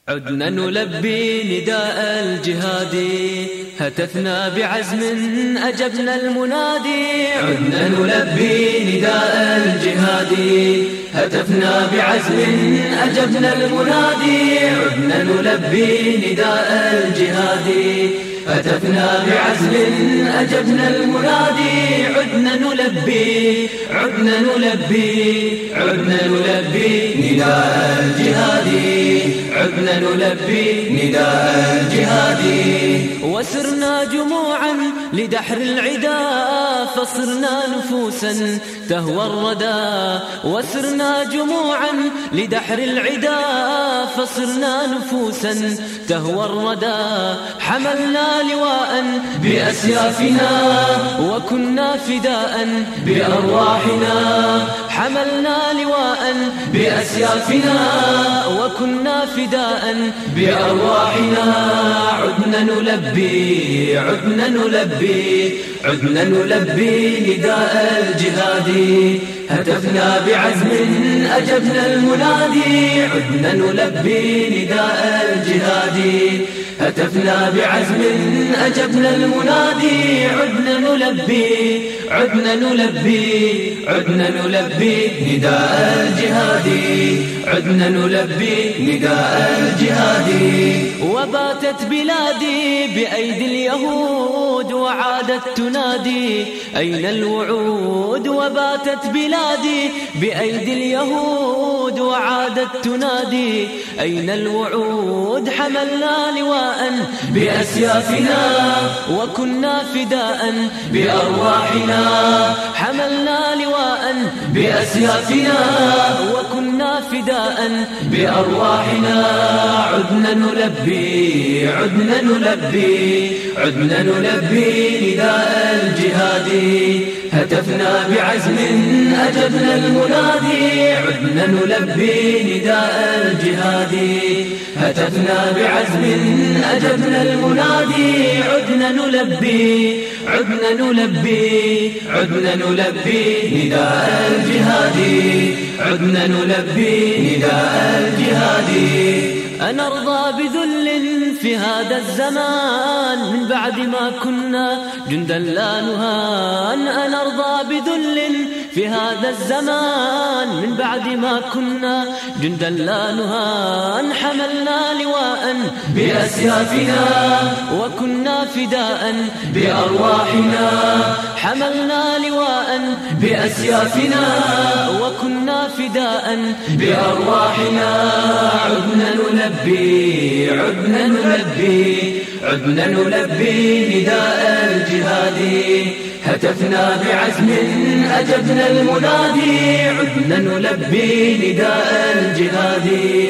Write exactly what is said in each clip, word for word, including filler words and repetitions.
عدنا نلبي نداء الجهاد، هتفنا بعزم أجبنا المنادي. عدنا نلبي نداء الجهاد، هتفنا بعزم أجبنا المنادي. عدنا نلبي نداء الجهاد، هتفنا بعزم أجبنا المنادي. عدنا نلبي عدنا نلبي عدنا نلبي نداء الجهاد، عدنا نلبي نداء الجهاد. وسرنا جموعا لدحر العدا، فصرنا نفوسا تهوى الردى. وسرنا جموعا لدحر العدا، فصرنا نفوسا تهوى الردى. حملنا لواء بأسيافنا، وكنا فداء بأرواحنا. حملنا لواء بأسيافنا، وكنا فداء بأرواحنا. عدنا نلبي عدنا نلبي عدنا نلبي نداء الجهاد، هتفنا بعزم أجبنا المنادي. عدنا نلبي نداء الجهاد، هتفنا بعزم أجبنا المنادي. عدنا نلبي عدنا نلبي عدنا نلبي نداء الجهاد، عدنا نلبي نداء الجهاد. وباتت بلادي بأيدي اليهود، وعادت تنادي أين الوعود. وباتت بلادي بأيدي اليهود، وعادت تنادي أين الوعود. حملنا لواء بأسيافنا، وكنا فداء بأرواحنا. حملنا لواء بأسيافنا، وكنا فداء بأرواحنا. عدنا نلبي عدنا نلبي عدنا نلبي نداء الجهاد، هتفنا بعزم أجبنا المنادي. عدنا نلبي نداء الجهاد، هتفنا بعزم أجبنا المنادي. عدنا نلبي عدنا نلبي عدنا نلبي نداء الجهاد، عدنا نلبي نداء الجهاد. أنرضى بذل في هذا الزمان من بعد ما كنا جندا لا نهان. أنرضى بذل في هذا الزمان من بعد ما كنا جندا لا نهان. حملنا لواء بأسيافنا، وكنا فداء بأرواحنا. حملنا لواء بأسيافنا، وكنا فداء بأرواحنا. عدنا نلبي عدنا نلبي عدنا نلبي نداء الجهاد، هتفنا بعزم أجبنا المنادي. عدنا نلبي نداء الجهاد،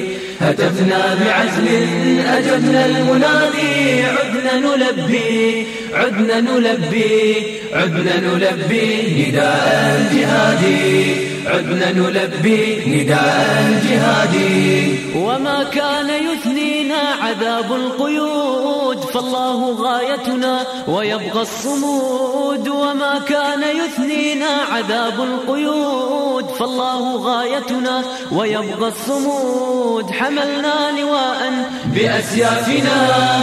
هتفنا بعزم أجبنا المنادي. عدنا نلبي عدنا نلبي عدنا نلبي نداء الجهاد، عدنا نلبي نداء الجهاد. وما كان يثنينا عذاب القيود، فالله غايتنا ويبقى الصمود. وما كان يثنينا عذاب القيود، فالله غايتنا ويبقى الصمود. حملنا لواء بأسيافنا،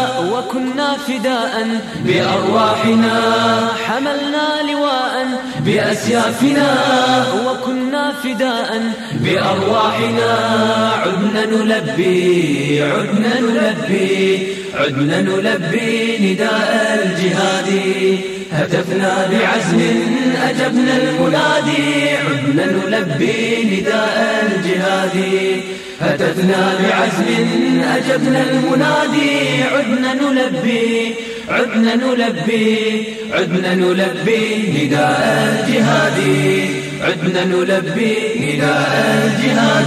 وكنا فداء بأرواحنا. حملنا لواء بأسيافنا، وكنا فداء بأرواحنا. عدنا نلبي عدنا نلبي عدنا نلبي نداء الجهاد، هتفنا بعزم أجبنا المنادي. عدنا نلبي نداء الجهاد، هتفنا بعزم أجبنا المنادي. عدنا نلبي عدنا نلبي عدنا نلبي نداء الجهاد، عدنا نلبي نداء الجهاد.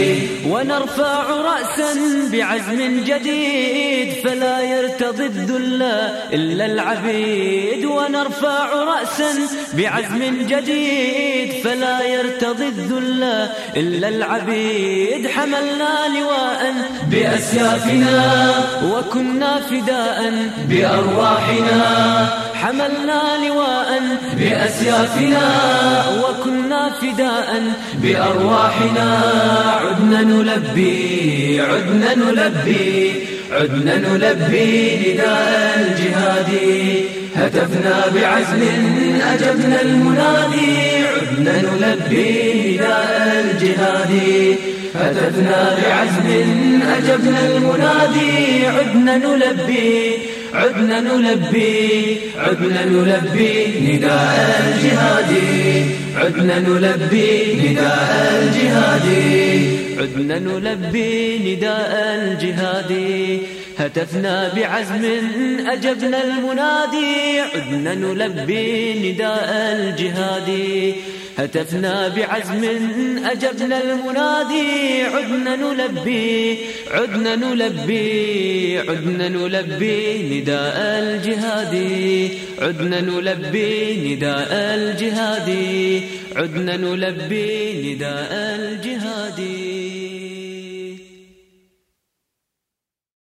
ونرفع رأسا بعزم جديد، فلا يرتضي الذل إلا العبيد. ونرفع رأسا بعزم جديد، فلا يرتضي الذل إلا العبيد. حملنا لواء بأسيافنا، وكنا فداء بأرواحنا. حملنا لواء بأسيافنا وكنا فداء بأرواحنا. عدنا نلبي عدنا نلبي عدنا نلبي نداء الجهاد. هتفنا بعزم أجبنا المنادي. عدنا نلبي نداء الجهاد. هتفنا بعزم أجبنا المنادي. عدنا نلبي عدنا نلبي عدنا نلبي نداء الجهاد. عدنا نلبي نداء الجهاد. عدنا نلبي نداء الجهاد. هتفنا بعزم أجبنا المنادي. عدنا نلبي نداء الجهاد. هتفنا بعزم أجبنا المنادي. عدنا نلبي عدنا نلبي عدنا نلبي نداء الجهاد. عدنا نلبي نداء الجهاد. عدنا نلبي نداء الجهاد.